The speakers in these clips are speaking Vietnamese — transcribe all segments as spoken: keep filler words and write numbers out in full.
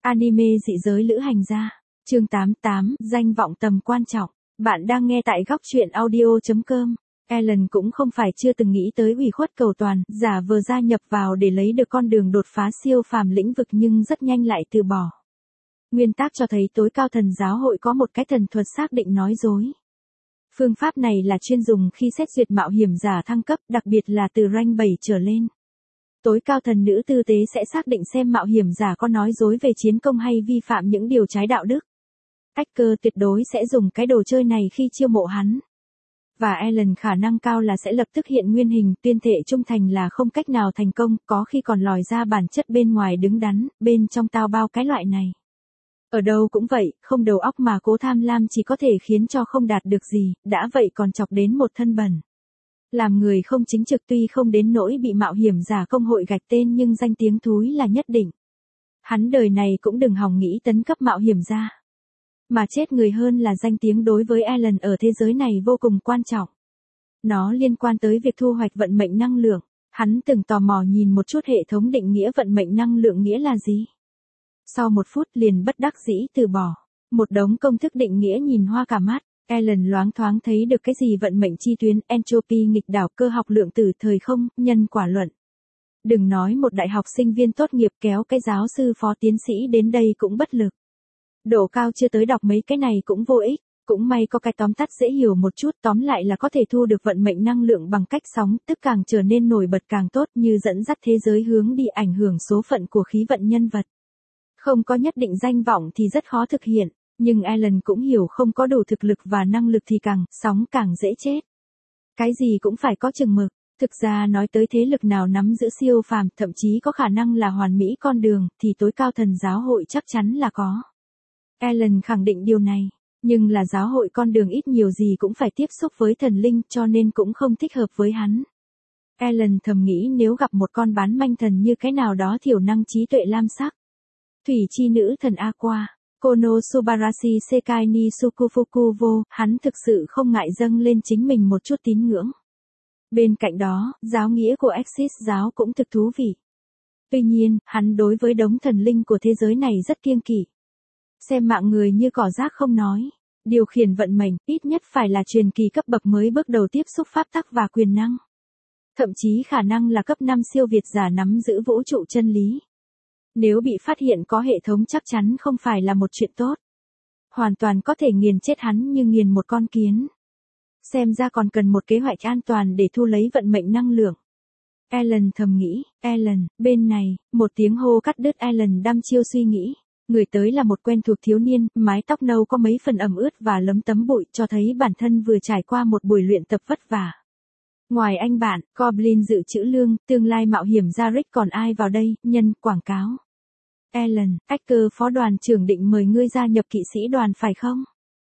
Anime dị giới lữ hành gia. Chương tám mươi tám, danh vọng tầm quan trọng. Bạn đang nghe tại góc truyện audio chấm com. Ellen cũng không phải chưa từng nghĩ tới ủy khuất cầu toàn, giả vờ gia nhập vào để lấy được con đường đột phá siêu phàm lĩnh vực nhưng rất nhanh lại từ bỏ. Nguyên tắc cho thấy tối cao thần giáo hội có một cái thần thuật xác định nói dối. Phương pháp này là chuyên dùng khi xét duyệt mạo hiểm giả thăng cấp, đặc biệt là từ rank bảy trở lên. Tối cao thần nữ tư tế sẽ xác định xem mạo hiểm giả có nói dối về chiến công hay vi phạm những điều trái đạo đức. Hacker tuyệt đối sẽ dùng cái đồ chơi này khi chiêu mộ hắn. Và Ellen khả năng cao là sẽ lập tức hiện nguyên hình, tuyên thệ trung thành là không cách nào thành công, có khi còn lòi ra bản chất bên ngoài đứng đắn, bên trong tao bao cái loại này. Ở đâu cũng vậy, không đầu óc mà cố tham lam chỉ có thể khiến cho không đạt được gì, đã vậy còn chọc đến một thân bẩn. Làm người không chính trực tuy không đến nỗi bị mạo hiểm giả công hội gạch tên nhưng danh tiếng thúi là nhất định. Hắn đời này cũng đừng hòng nghĩ tấn cấp mạo hiểm giả. Mà chết người hơn là danh tiếng đối với Ellen ở thế giới này vô cùng quan trọng. Nó liên quan tới việc thu hoạch vận mệnh năng lượng. Hắn từng tò mò nhìn một chút hệ thống định nghĩa vận mệnh năng lượng nghĩa là gì. Sau một phút liền bất đắc dĩ từ bỏ. Một đống công thức định nghĩa nhìn hoa cả mắt. Ellen loáng thoáng thấy được cái gì vận mệnh chi tuyến, entropy nghịch đảo, cơ học lượng tử thời không, nhân quả luận. Đừng nói một đại học sinh viên tốt nghiệp kéo cái giáo sư phó tiến sĩ đến đây cũng bất lực. Độ cao chưa tới đọc mấy cái này cũng vô ích, cũng may có cái tóm tắt dễ hiểu một chút, tóm lại là có thể thu được vận mệnh năng lượng bằng cách sóng, tức càng trở nên nổi bật càng tốt, như dẫn dắt thế giới hướng đi ảnh hưởng số phận của khí vận nhân vật. Không có nhất định danh vọng thì rất khó thực hiện. Nhưng Ellen cũng hiểu không có đủ thực lực và năng lực thì càng, sóng càng dễ chết. Cái gì cũng phải có chừng mực. Thực ra nói tới thế lực nào nắm giữ siêu phàm, thậm chí có khả năng là hoàn mỹ con đường, thì tối cao thần giáo hội chắc chắn là có. Ellen khẳng định điều này. Nhưng là giáo hội con đường ít nhiều gì cũng phải tiếp xúc với thần linh cho nên cũng không thích hợp với hắn. Ellen thầm nghĩ nếu gặp một con bán manh thần như cái nào đó thiểu năng trí tuệ lam sắc. Thủy chi nữ thần Aqua. Konosubarashi Sekai ni Sukufuku vô, hắn thực sự không ngại dâng lên chính mình một chút tín ngưỡng. Bên cạnh đó, giáo nghĩa của Exis giáo cũng thực thú vị. Tuy nhiên, hắn đối với đống thần linh của thế giới này rất kiêng kỵ. Xem mạng người như cỏ rác không nói. Điều khiển vận mệnh, ít nhất phải là truyền kỳ cấp bậc mới bước đầu tiếp xúc pháp tắc và quyền năng. Thậm chí khả năng là cấp năm siêu việt giả nắm giữ vũ trụ chân lý. Nếu bị phát hiện có hệ thống chắc chắn không phải là một chuyện tốt. Hoàn toàn có thể nghiền chết hắn như nghiền một con kiến. Xem ra còn cần một kế hoạch an toàn để thu lấy vận mệnh năng lượng. Ellen thầm nghĩ, Ellen, bên này, một tiếng hô cắt đứt Ellen đăm chiêu suy nghĩ. Người tới là một quen thuộc thiếu niên, mái tóc nâu có mấy phần ẩm ướt và lấm tấm bụi cho thấy bản thân vừa trải qua một buổi luyện tập vất vả. Ngoài anh bạn, Goblin dự trữ lương, tương lai mạo hiểm gia Rick còn ai vào đây, nhân, quảng cáo. Ellen, Hacker phó đoàn trưởng định mời ngươi gia nhập kỵ sĩ đoàn phải không?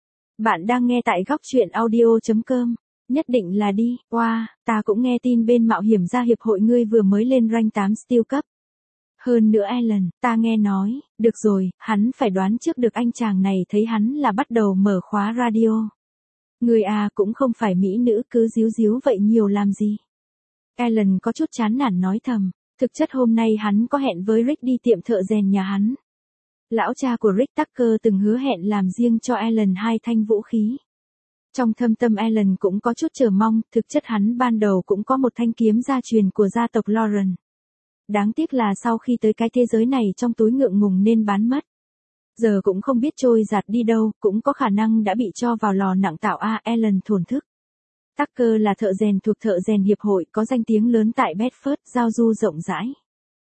Bạn đang nghe tại góc truyện audio chấm com. Nhất định là đi, wow, ta cũng nghe tin bên mạo hiểm gia hiệp hội ngươi vừa mới lên rank tám steel cấp. Hơn nữa Ellen, ta nghe nói, được rồi, hắn phải đoán trước được anh chàng này thấy hắn là bắt đầu mở khóa radio. Người à cũng không phải mỹ nữ cứ díu díu vậy nhiều làm gì. Ellen có chút chán nản nói thầm. Thực chất hôm nay hắn có hẹn với Rick đi tiệm thợ rèn nhà hắn. Lão cha của Rick Tucker từng hứa hẹn làm riêng cho Ellen hai thanh vũ khí. Trong thâm tâm Ellen cũng có chút chờ mong, thực chất hắn ban đầu cũng có một thanh kiếm gia truyền của gia tộc Lauren. Đáng tiếc là sau khi tới cái thế giới này trong túi ngượng ngùng nên bán mất. Giờ cũng không biết trôi giạt đi đâu, cũng có khả năng đã bị cho vào lò nặng tạo a Ellen thổn thức. Tucker là thợ rèn thuộc thợ rèn hiệp hội có danh tiếng lớn tại Bedford, giao du rộng rãi.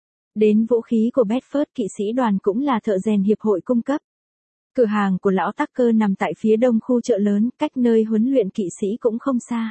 Đến vũ khí của Bedford kỵ sĩ đoàn cũng là thợ rèn hiệp hội cung cấp. Cửa hàng của lão Tucker nằm tại phía đông khu chợ lớn, cách nơi huấn luyện kỵ sĩ cũng không xa.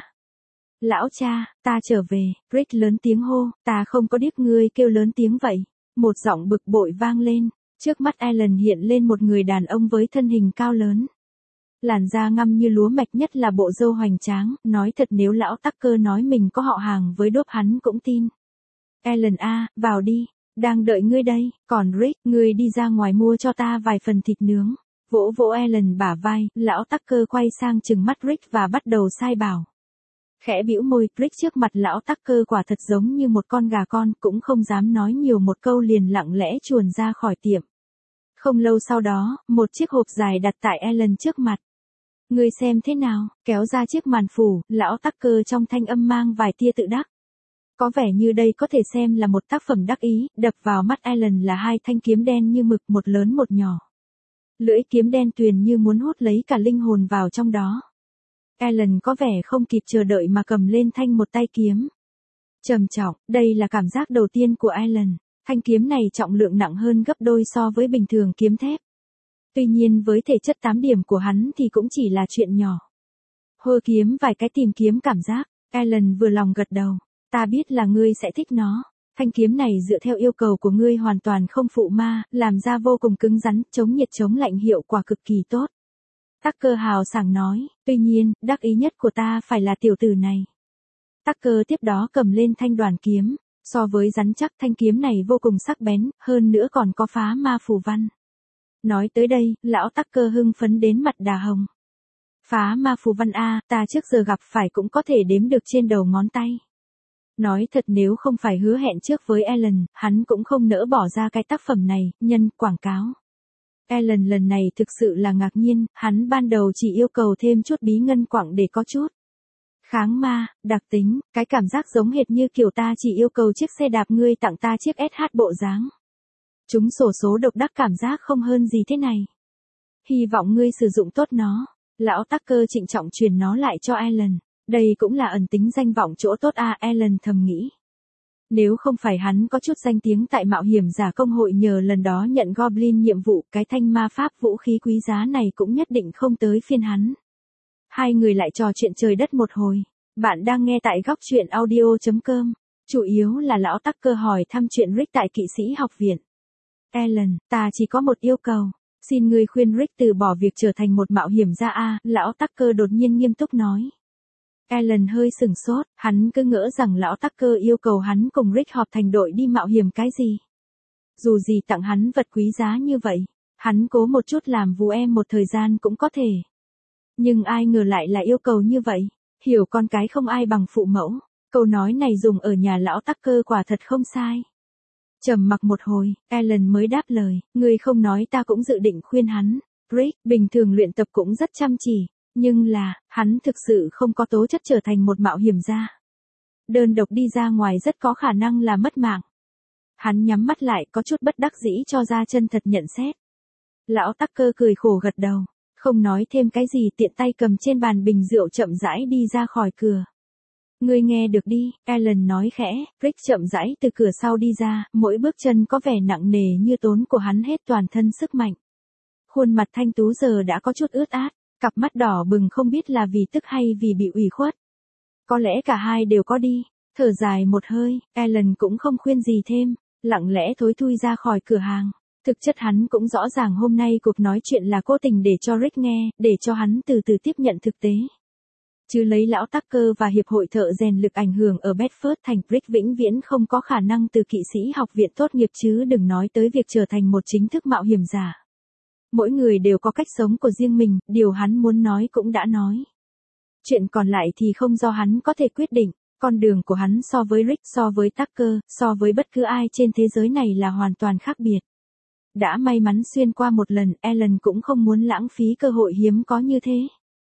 Lão cha, ta trở về, Rick lớn tiếng hô, ta không có điếc ngươi kêu lớn tiếng vậy. Một giọng bực bội vang lên, trước mắt Ellen hiện lên một người đàn ông với thân hình cao lớn. Làn da ngăm như lúa mạch nhất là bộ râu hoành tráng, nói thật nếu lão Tucker nói mình có họ hàng với đốp hắn cũng tin. Ellen a, vào đi, đang đợi ngươi đây, còn Rick, ngươi đi ra ngoài mua cho ta vài phần thịt nướng. Vỗ vỗ Ellen bả vai, lão Tucker quay sang trừng mắt Rick và bắt đầu sai bảo. Khẽ bĩu môi, Rick trước mặt lão Tucker quả thật giống như một con gà con, cũng không dám nói nhiều một câu liền lặng lẽ chuồn ra khỏi tiệm. Không lâu sau đó, một chiếc hộp dài đặt tại Ellen trước mặt. Ngươi xem thế nào, kéo ra chiếc màn phủ, lão Tucker trong thanh âm mang vài tia tự đắc. Có vẻ như đây có thể xem là một tác phẩm đắc ý, đập vào mắt Ellen là hai thanh kiếm đen như mực, một lớn một nhỏ. Lưỡi kiếm đen tuyền như muốn hút lấy cả linh hồn vào trong đó. Ellen có vẻ không kịp chờ đợi mà cầm lên thanh một tay kiếm. Trầm trọng, đây là cảm giác đầu tiên của Ellen. Thanh kiếm này trọng lượng nặng hơn gấp đôi so với bình thường kiếm thép. Tuy nhiên với thể chất tám điểm của hắn thì cũng chỉ là chuyện nhỏ. Hơ kiếm vài cái tìm kiếm cảm giác, Ellen vừa lòng gật đầu. Ta biết là ngươi sẽ thích nó. Thanh kiếm này dựa theo yêu cầu của ngươi hoàn toàn không phụ ma, làm ra vô cùng cứng rắn, chống nhiệt chống lạnh hiệu quả cực kỳ tốt. Tucker hào sảng nói, tuy nhiên, đắc ý nhất của ta phải là tiểu tử này. Tucker tiếp đó cầm lên thanh đoàn kiếm. So với rắn chắc thanh kiếm này vô cùng sắc bén, hơn nữa còn có phá ma phù văn. Nói tới đây, lão Tucker hưng phấn đến mặt đà hồng. Phá ma phù văn A, ta trước giờ gặp phải cũng có thể đếm được trên đầu ngón tay. Nói thật nếu không phải hứa hẹn trước với Ellen, hắn cũng không nỡ bỏ ra cái tác phẩm này, nhân quảng cáo. Ellen lần này thực sự là ngạc nhiên, hắn ban đầu chỉ yêu cầu thêm chút bí ngân quặng để có chút kháng ma, đặc tính, cái cảm giác giống hệt như kiểu ta chỉ yêu cầu chiếc xe đạp ngươi tặng ta chiếc ét hát bộ dáng. Chúng xổ số độc đắc cảm giác không hơn gì thế này. Hy vọng ngươi sử dụng tốt nó. Lão Tucker trịnh trọng truyền nó lại cho Ellen. Đây cũng là ẩn tính danh vọng chỗ tốt a, Ellen thầm nghĩ. Nếu không phải hắn có chút danh tiếng tại mạo hiểm giả công hội nhờ lần đó nhận Goblin nhiệm vụ, cái thanh ma pháp vũ khí quý giá này cũng nhất định không tới phiên hắn. Hai người lại trò chuyện trời đất một hồi. Bạn đang nghe tại góc truyện audio chấm com. Chủ yếu là lão Tucker hỏi thăm chuyện Rick tại kỵ sĩ học viện. Ellen, ta chỉ có một yêu cầu. Xin ngươi khuyên Rick từ bỏ việc trở thành một mạo hiểm gia a, lão Tucker đột nhiên nghiêm túc nói. Ellen hơi sửng sốt, hắn cứ ngỡ rằng lão Tucker yêu cầu hắn cùng Rick họp thành đội đi mạo hiểm cái gì. Dù gì tặng hắn vật quý giá như vậy, hắn cố một chút làm vú em một thời gian cũng có thể. Nhưng ai ngờ lại là yêu cầu như vậy, hiểu con cái không ai bằng phụ mẫu, câu nói này dùng ở nhà lão Tucker quả thật không sai. Trầm mặc một hồi, Ellen mới đáp lời, ngươi không nói ta cũng dự định khuyên hắn. Rick, bình thường luyện tập cũng rất chăm chỉ, nhưng là, hắn thực sự không có tố chất trở thành một mạo hiểm gia. Đơn độc đi ra ngoài rất có khả năng là mất mạng. Hắn nhắm mắt lại có chút bất đắc dĩ cho ra chân thật nhận xét. Lão Tucker cười khổ gật đầu, không nói thêm cái gì tiện tay cầm trên bàn bình rượu chậm rãi đi ra khỏi cửa. Ngươi nghe được đi, Ellen nói khẽ, Rick chậm rãi từ cửa sau đi ra, mỗi bước chân có vẻ nặng nề như tốn của hắn hết toàn thân sức mạnh. Khuôn mặt thanh tú giờ đã có chút ướt át, cặp mắt đỏ bừng không biết là vì tức hay vì bị ủy khuất. Có lẽ cả hai đều có đi, thở dài một hơi, Ellen cũng không khuyên gì thêm, lặng lẽ thối thui ra khỏi cửa hàng. Thực chất hắn cũng rõ ràng hôm nay cuộc nói chuyện là cố tình để cho Rick nghe, để cho hắn từ từ tiếp nhận thực tế. Chứ lấy lão Tucker và hiệp hội thợ rèn lực ảnh hưởng ở Bedford thành, Rick vĩnh viễn không có khả năng từ kỵ sĩ học viện tốt nghiệp chứ đừng nói tới việc trở thành một chính thức mạo hiểm giả. Mỗi người đều có cách sống của riêng mình, điều hắn muốn nói cũng đã nói. Chuyện còn lại thì không do hắn có thể quyết định, con đường của hắn so với Rick, so với Tucker, so với bất cứ ai trên thế giới này là hoàn toàn khác biệt. Đã may mắn xuyên qua một lần, Ellen cũng không muốn lãng phí cơ hội hiếm có như thế.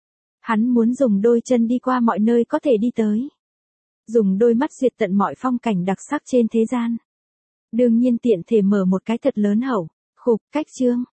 Hắn muốn dùng đôi chân đi qua mọi nơi có thể đi tới. Dùng đôi mắt duyệt tận mọi phong cảnh đặc sắc trên thế gian. Đương nhiên tiện thể mở một cái thật lớn hậu, khục, cách chương.